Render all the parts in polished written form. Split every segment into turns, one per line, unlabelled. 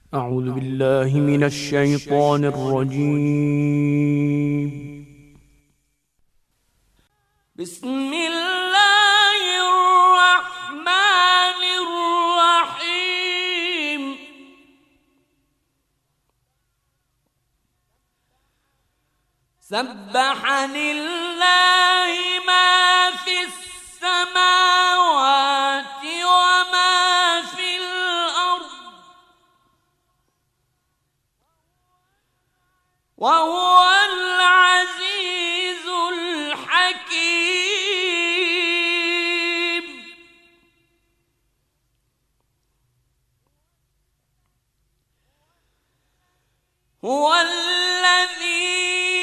أعوذ بالله من الشيطان الرجيم.
بسم الله الرحمن الرحيم. سبح لله ما في السماوات وما في الأرض وهو العزيز الحكيم. هو الذي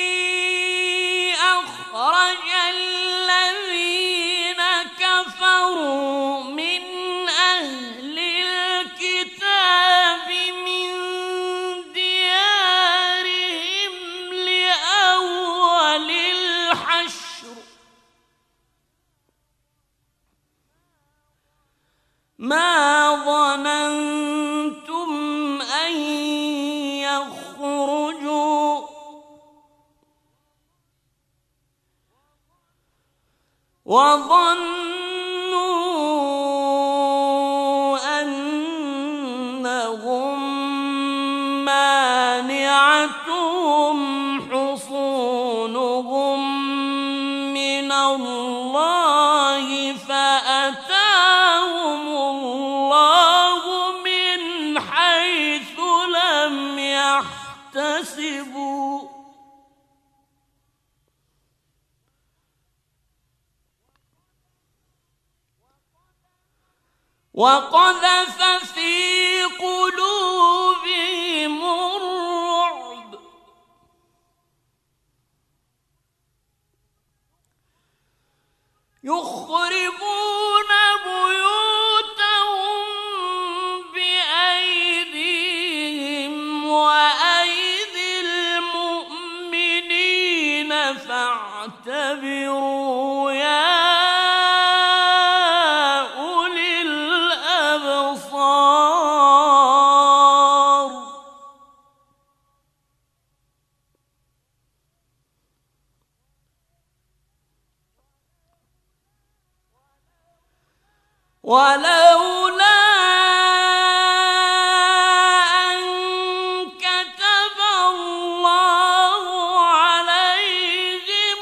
أخرج الذين كفروا من أهل الكتاب من ديارهم لأول الحشر ما ظننتم أن يخرجوا وظنوا أنهم مانعتهم حصونهم من الله فأتاهم الله من حيث لم يحتسبوا وقذف في قلوبهم الرعب يخربون بيوتهم بأيديهم وأيدي المؤمنين فاعتبروا يا أولي الأبصار. ولولا أن كتب الله عليهم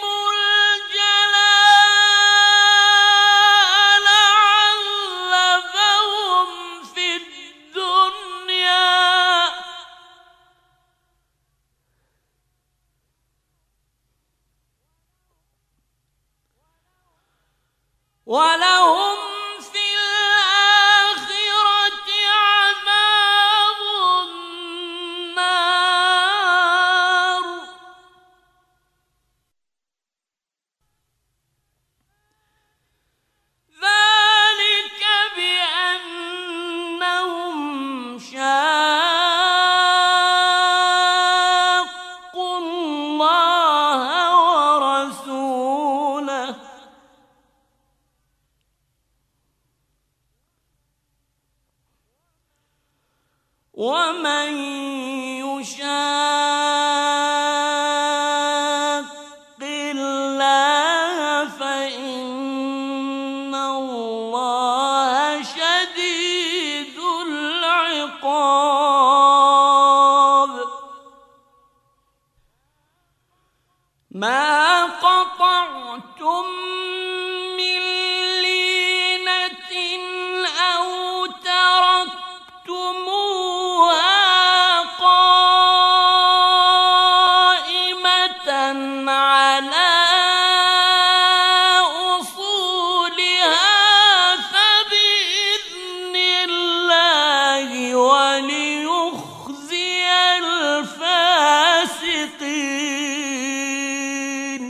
الجلاء لعذبهم في الدنيا ولهم في الآخرة عذاب النار. ذلك بأنهم شاقوا الله ورسوله ومن يشاق الله فإن الله شديد العقاب. ما قطعتم من لينة أو تركتموها قائمة على أصولها فبإذن الله وليخزي الفاسقين.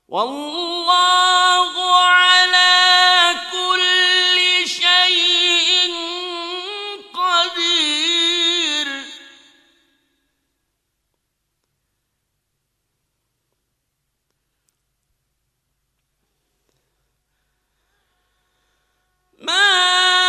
والله على كل شيء قدير. ما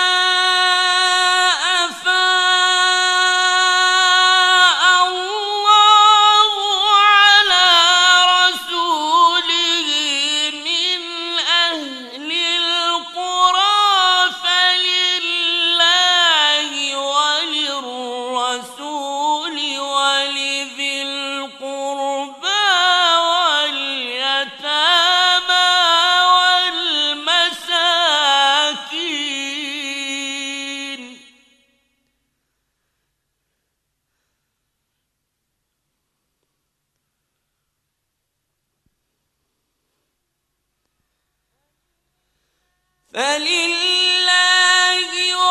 فلله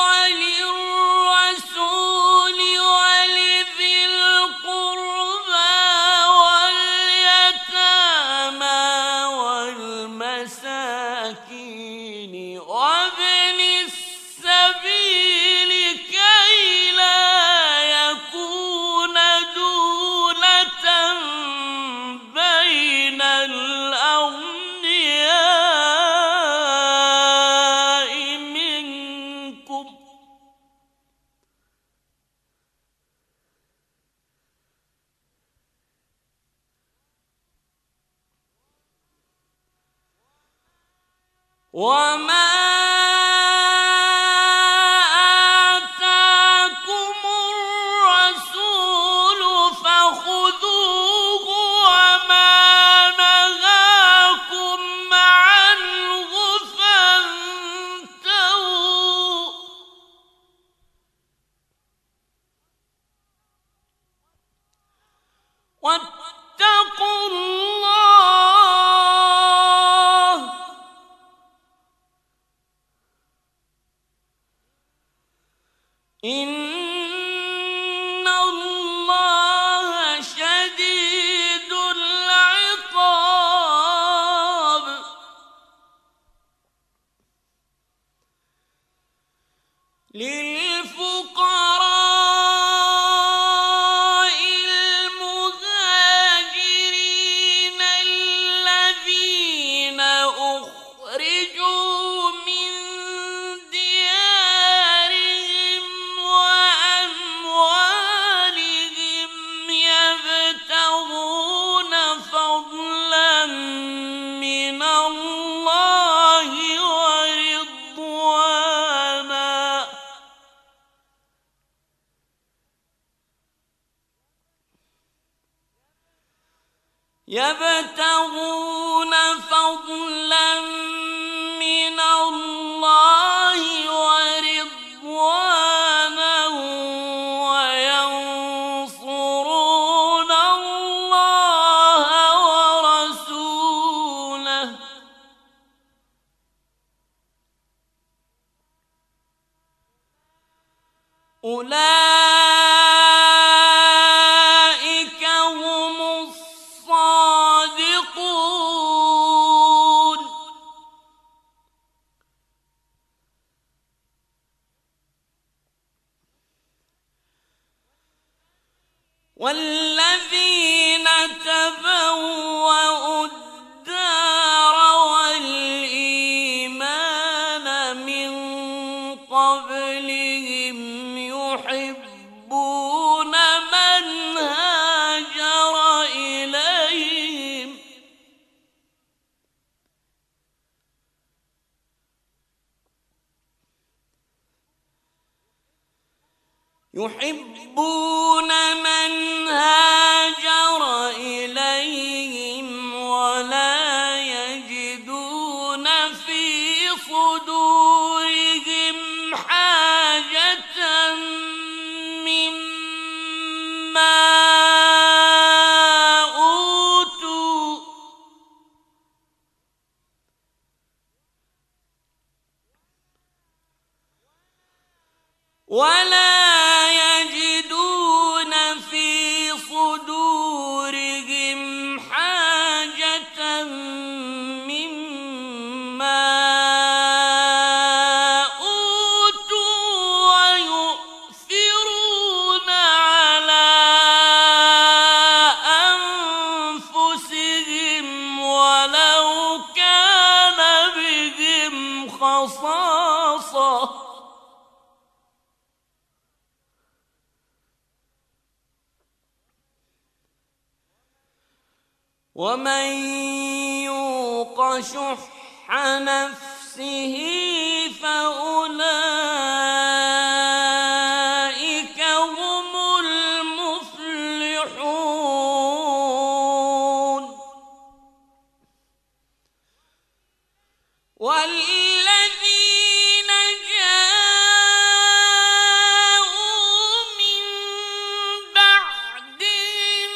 وللرسول ولذي القربى واليتامى والمساكين وابن السبيل كي لا يكون دولة بين الأغنياء منكم. وما آتاكم الرسول فخذوه وما نهاكم عنه فانتهوا. واتقوا الله إن الله شديد العقاب. للفقراء المهاجرين الذين أخرجوا من ديارهم وأموالهم يبتغون فضلا من الله ورضوانا يبتغون فضلا من الله ورضوانا وينصرون الله ورسوله. أولئك هم الصادقون. والذين تبوأوا الدار والإيمان من قبلهم يحبون من هاجر إليهم ولا يجدون في صدورهم حاجة مما أوتوا ولا يجدون في رصاصة ومن يوق شح نفسه فأولئك هم المفلحون والذين جاءوا من بعدهم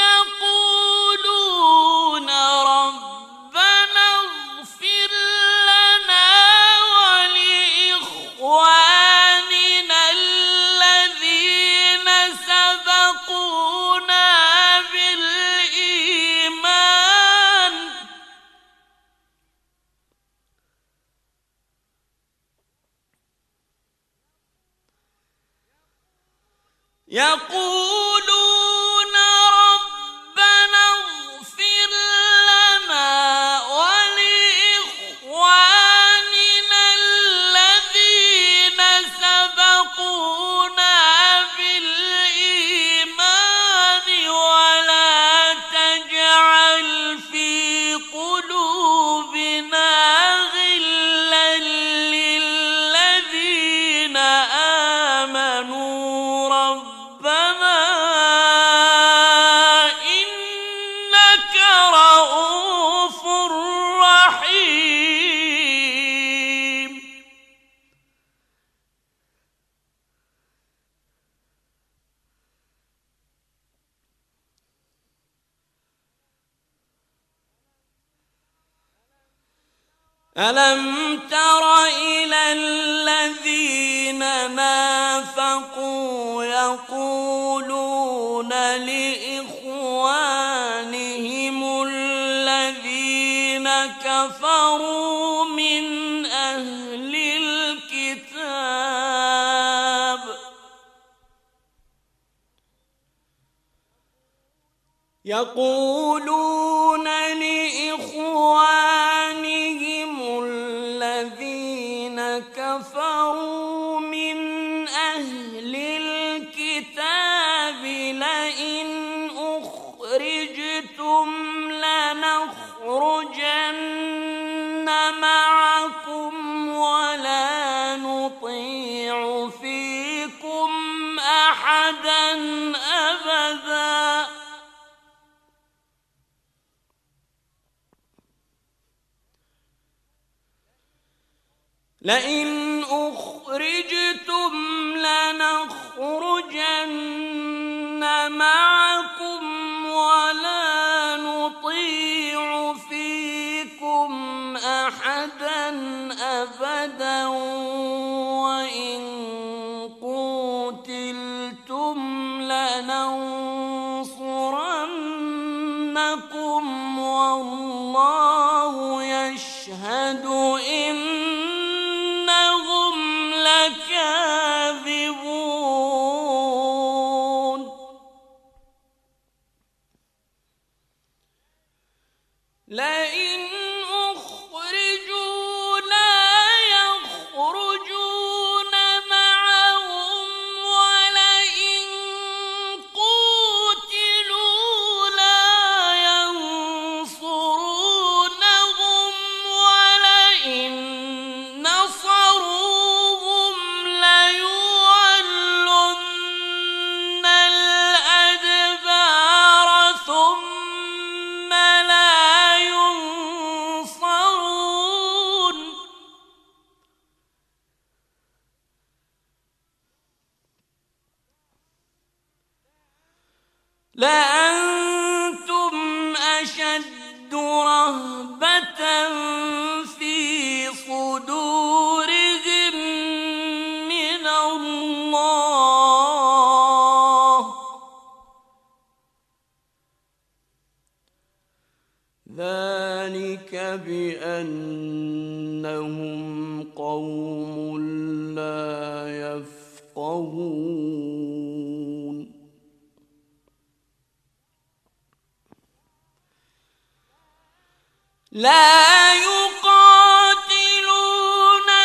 يقولون ربنا اغفر لنا ولإخواننا الذين سبقونا بالإيمان يقولون ربنا اغفر لنا ولإخواننا الذين سبقونا بالإيمان ولا تجعل في قلوبنا غلا للذين آمنوا ربنا إنك رؤوف رحيم ألم تر إلى الذين نافقوا يقولون لإخوانهم الذين كفروا من أهل الكتاب يقولون لإخوانهم الذين كفروا من أهل الكتاب لئن أخرجتم لنخرجن معكم ولا نطيع فيكم أحدا أبدا لئن أخرجتم لنخرجن معكم ولا نطيع فيكم أحدا أبدا وإن قوتلتم لننصرنكم والله يشهد إنهم لكاذبون لئن أخرجوا لا يخرجون معهم ولئن قوتلوا لا ينصرونهم ولئن نصروهم ليولن الأدبار ثم لا ينصرون لأنتم أشد رهبة في صدورهم من الله ذلك بأنهم قوم لا يفقهون لا يقاتلونكم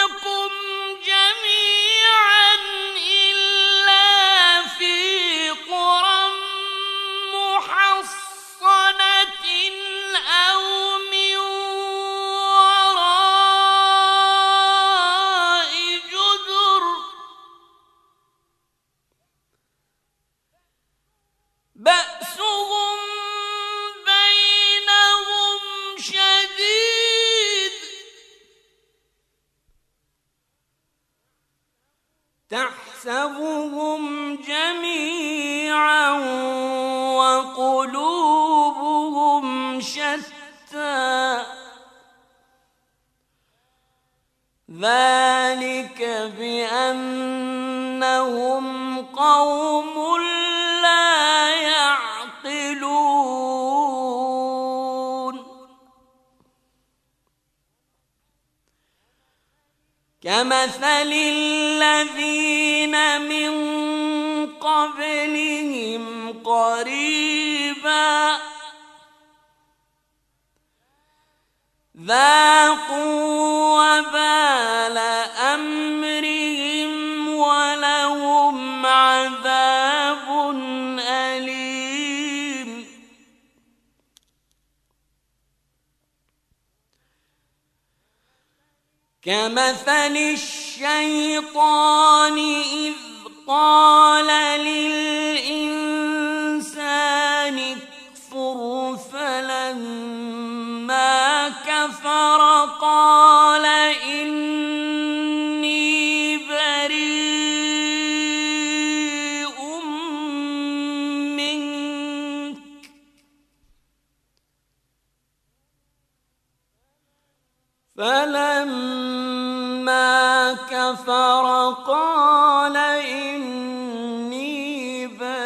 ذلك بأنهم قوم لا يعقلون كمثل الذين من قبلهم قريبا ذاقوا وبال أمرهم ولهم عذاب أليم كمثل الشيطان إذ قال للإنسان اكفر فلما كفر قال إني بريء منك فلما كفر قال إني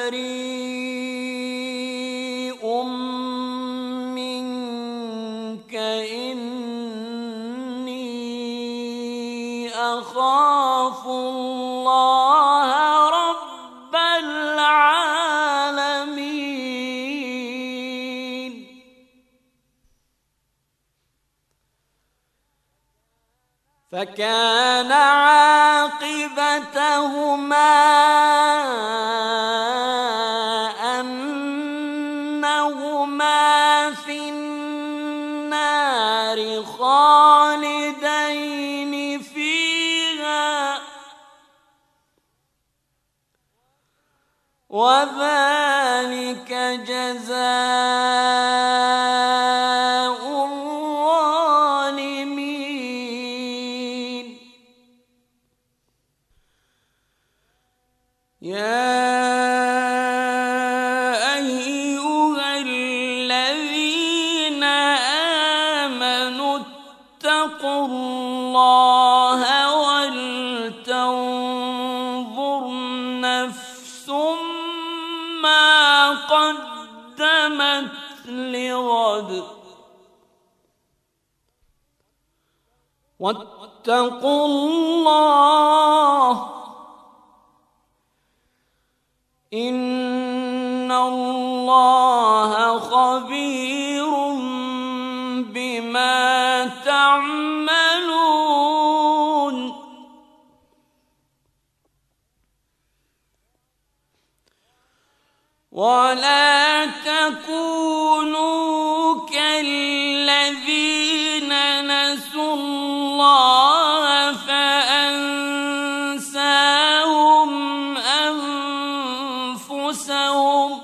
بريء منك إني أخاف الله رب العالمين فكان عاقبتهما أنهما في النار خالدين فيها وذلك جزاء الظالمين يا أيها الذين آمنوا اتقوا الله ولتنظر نفس ما قدمت لغد واتقوا الله إن الله خبير بما تعملون ولا تكونوا كالذين نسوا الله فأنساهم أنفسهم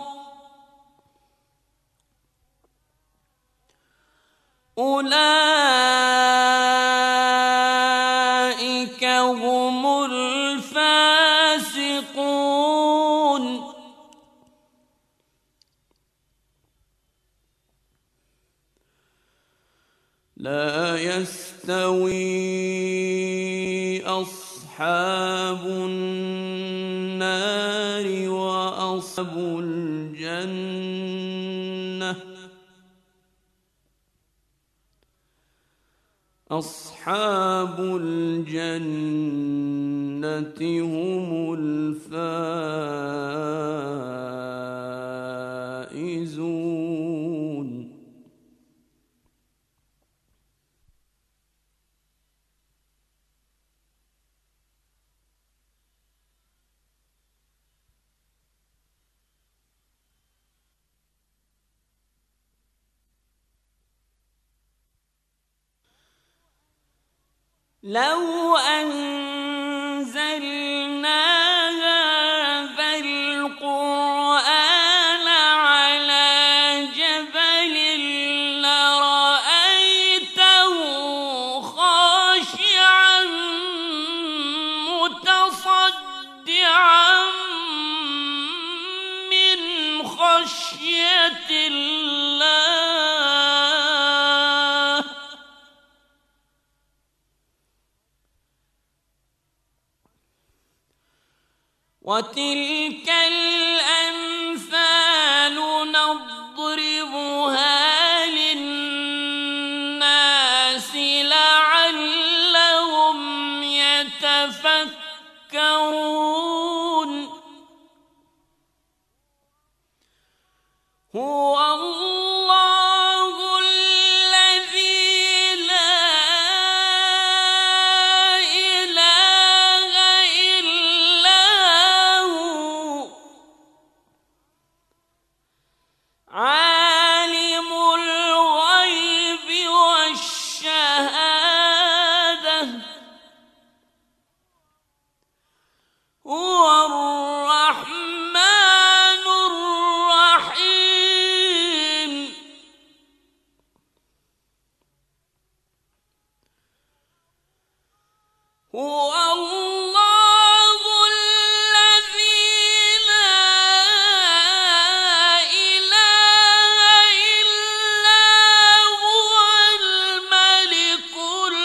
أولئك هم الفاسقون لا يستوي أصحاب النار وأصحاب الجنة أصحاب الجنة هم الفائزون لو أنزلنا هذا القرآن على جبل لرأيته خاشعا متصدعا من خشية الله وتلك الأمثال نضربها للناس لعلهم يتفكرون هو الله الذي لا إله إلا هو عالم الغيب والشهادة هو الرحمن الرحيم هو الله الذي لا إله إلا هو الملك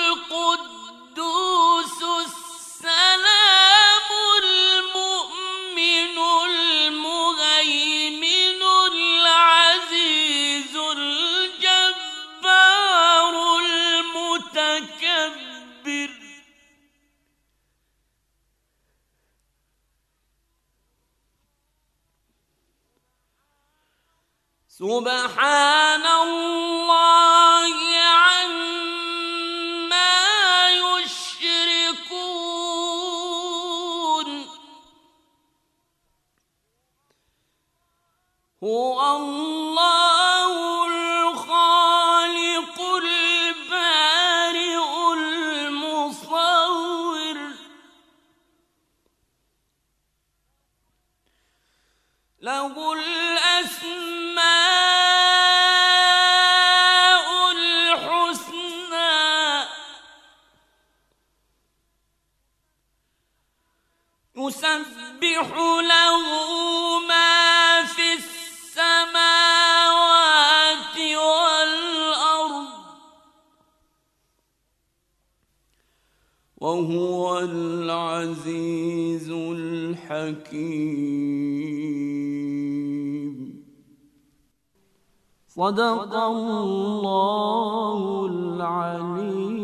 القدوس السلام المؤمن المهيمن العزيز الجبار المتكبر سبحان الله عما يشركون هو الله الخالق البارئ المصور له الأسماء الحسنى يسبح له ما في السماوات والأرض وهو العزيز الحكيم صدق الله العليم